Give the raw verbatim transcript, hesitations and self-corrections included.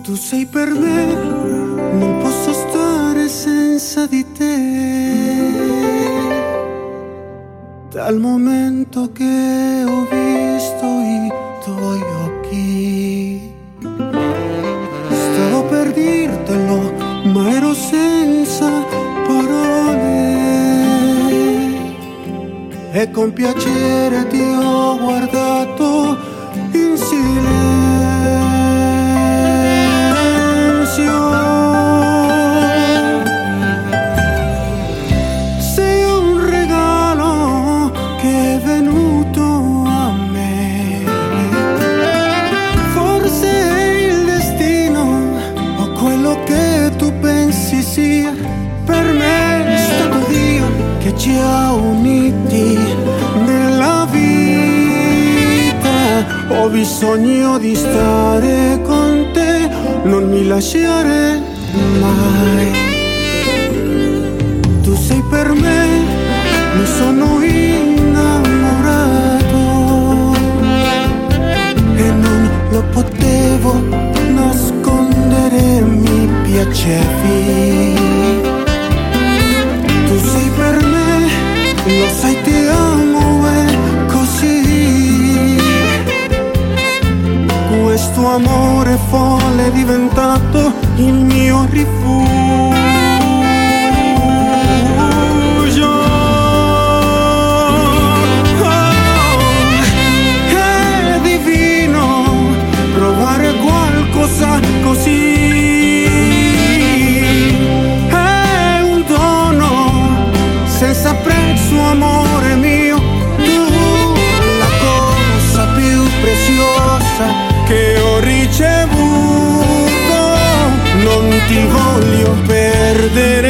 Tu sei per me, non posso stare senza di te. Dal momento che ho visto i tuoi occhi, stavo per dirtelo, ma ero senza parole. E con piacere ti ho guardato in silenzio. Sei un regalo che è venuto a me. Forse è il destino o quello che tu pensi sia. Per me è stato Dio che ci ha uniti nella vita. Ho bisogno di stare con te, non mi lasciare mai. Tu sei per me, mi sono innamorato e non lo potevo nascondere, mi piacevi. Tu sei per me, lo sai, ti amo, è così. Questo amore folle è diventato il mio rifugio. Oh, è divino provare qualcosa così. È un dono senza prezzo, amore mio. Tu, la cosa più preziosa che ho ricevuto, non ti voglio perdere